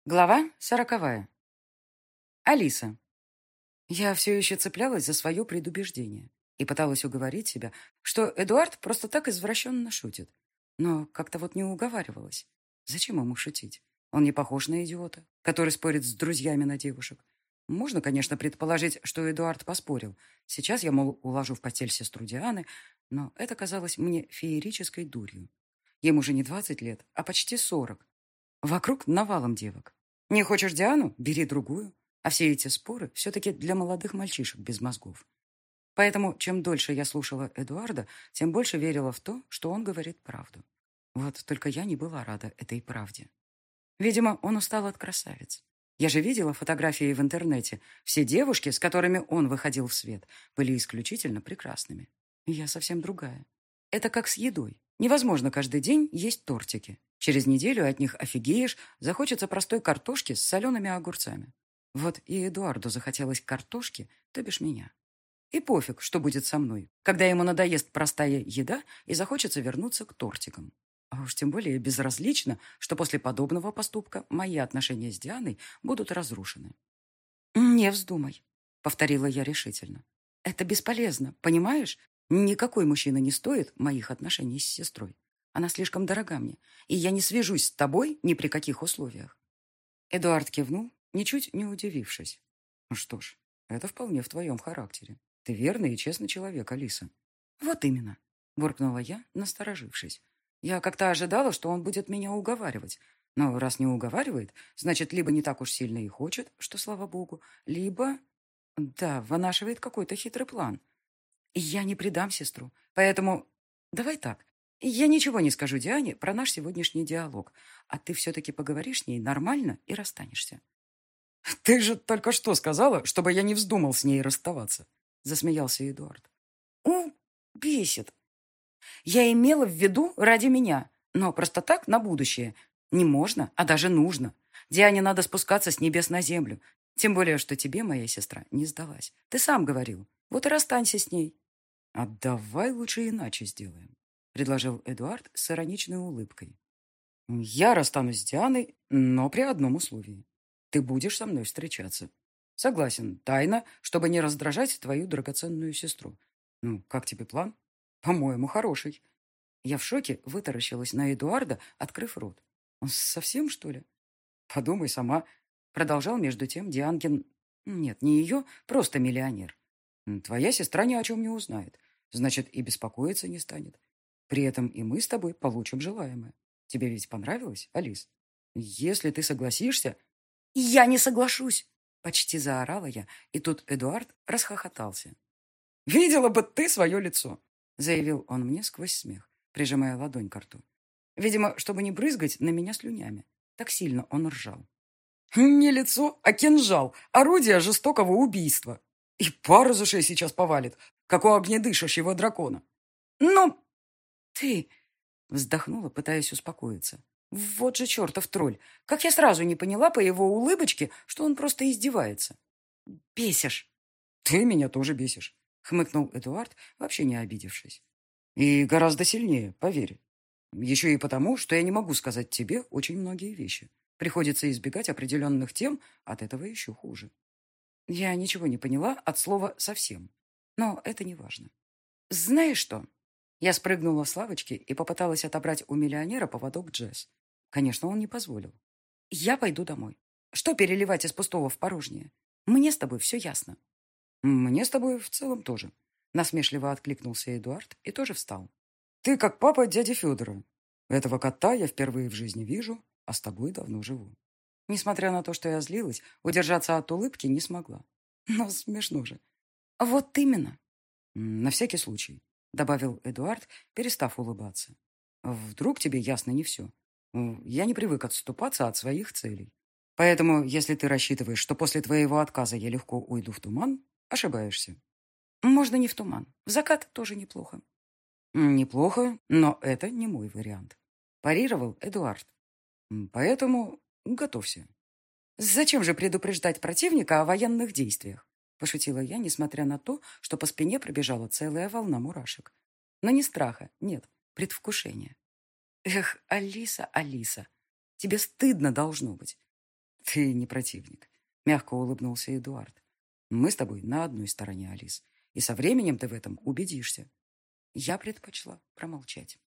Глава 40. Алиса. Я все еще цеплялась за свое предубеждение и пыталась уговорить себя, что Эдуард просто так извращенно шутит. Но как-то вот не уговаривалась. Зачем ему шутить? Он не похож на идиота, который спорит с друзьями на девушек. Можно, конечно, предположить, что Эдуард поспорил. Сейчас я, мол, уложу в постель сестру Дианы, но это казалось мне феерической дурью. Ему же не 20 лет, а почти 40. Вокруг навалом девок. Не хочешь Диану? Бери другую. А все эти споры все-таки для молодых мальчишек без мозгов. Поэтому, чем дольше я слушала Эдуарда, тем больше верила в то, что он говорит правду. Вот только я не была рада этой правде. Видимо, он устал от красавиц. Я же видела фотографии в интернете. Все девушки, с которыми он выходил в свет, были исключительно прекрасными. И я совсем другая. Это как с едой. Невозможно каждый день есть тортики. Через неделю от них офигеешь, захочется простой картошки с солеными огурцами. Вот и Эдуарду захотелось картошки, то бишь меня. И пофиг, что будет со мной, когда ему надоест простая еда и захочется вернуться к тортикам. А уж тем более безразлично, что после подобного поступка мои отношения с Дианой будут разрушены. «Не вздумай», — повторила я решительно. «Это бесполезно, понимаешь? Никакой мужчина не стоит моих отношений с сестрой. Она слишком дорога мне, и я не свяжусь с тобой ни при каких условиях». Эдуард кивнул, ничуть не удивившись. «Ну что ж, это вполне в твоем характере. Ты верный и честный человек, Алиса». «Вот именно», — буркнула я, насторожившись. Я как-то ожидала, что он будет меня уговаривать. Но раз не уговаривает, значит, либо не так уж сильно и хочет, что слава богу, либо... Да, вынашивает какой-то хитрый план. И я не предам сестру, поэтому... Давай так. Я ничего не скажу Диане про наш сегодняшний диалог, а ты все-таки поговоришь с ней нормально и расстанешься. «Ты же только что сказала, чтобы я не вздумал с ней расставаться», — засмеялся Эдуард. Бесит. Я имела в виду ради меня, но просто так на будущее. Не можно, а даже нужно. Диане надо спускаться с небес на землю. Тем более, что тебе моя сестра не сдалась. Ты сам говорил. Вот и расстанься с ней. А давай лучше иначе сделаем, предложил Эдуард с ироничной улыбкой. Я расстанусь с Дианой, но при одном условии. Ты будешь со мной встречаться. Согласен, тайно, чтобы не раздражать твою драгоценную сестру. Ну, как тебе план? По-моему, хороший. Я в шоке вытаращилась на Эдуарда, открыв рот. Он совсем, что ли? Подумай сама. Продолжал между тем Дианкин. Нет, не ее, просто миллионер. Твоя сестра ни о чем не узнает. Значит, и беспокоиться не станет. При этом и мы с тобой получим желаемое. Тебе ведь понравилось, Алис? Если ты согласишься... Я не соглашусь! Почти заорала я, и тут Эдуард расхохотался. «Видела бы ты свое лицо!» заявил он мне сквозь смех, прижимая ладонь к рту. Видимо, чтобы не брызгать на меня слюнями. Так сильно он ржал. «Не лицо, а кинжал. Орудие жестокого убийства. И пар из ушей сейчас повалит, как у огнедышащего дракона». «Ну, ты...» вздохнула, пытаясь успокоиться. «Вот же чертов тролль! Как я сразу не поняла по его улыбочке, что он просто издевается. Бесишь!» «Ты меня тоже бесишь», — хмыкнул Эдуард, вообще не обидевшись. «И гораздо сильнее, поверь. Еще и потому, что я не могу сказать тебе очень многие вещи. Приходится избегать определенных тем, от этого еще хуже». Я ничего не поняла от слова «совсем». Но это не важно. «Знаешь что?» Я спрыгнула с лавочки и попыталась отобрать у миллионера поводок Джесс. Конечно, он не позволил. «Я пойду домой. Что переливать из пустого в порожнее? Мне с тобой все ясно». «Мне с тобой в целом тоже», — насмешливо откликнулся Эдуард и тоже встал. «Ты как папа дяди Федора. Этого кота я впервые в жизни вижу, а с тобой давно живу». Несмотря на то, что я злилась, удержаться от улыбки не смогла. Но смешно же. «Вот именно». «На всякий случай», — добавил Эдуард, перестав улыбаться. «Вдруг тебе ясно не все. Я не привык отступаться от своих целей. Поэтому, если ты рассчитываешь, что после твоего отказа я легко уйду в туман, ошибаешься». «Можно не в туман. В закат тоже неплохо». «Неплохо, но это не мой вариант», – парировал Эдуард. «Поэтому готовься». «Зачем же предупреждать противника о военных действиях?» – пошутила я, несмотря на то, что по спине пробежала целая волна мурашек. Но не страха, нет, предвкушения. «Эх, Алиса, Алиса, тебе стыдно должно быть. Ты не противник. Мягко улыбнулся Эдуард. Мы с тобой на одной стороне, Алис. И со временем ты в этом убедишься. Я предпочла промолчать.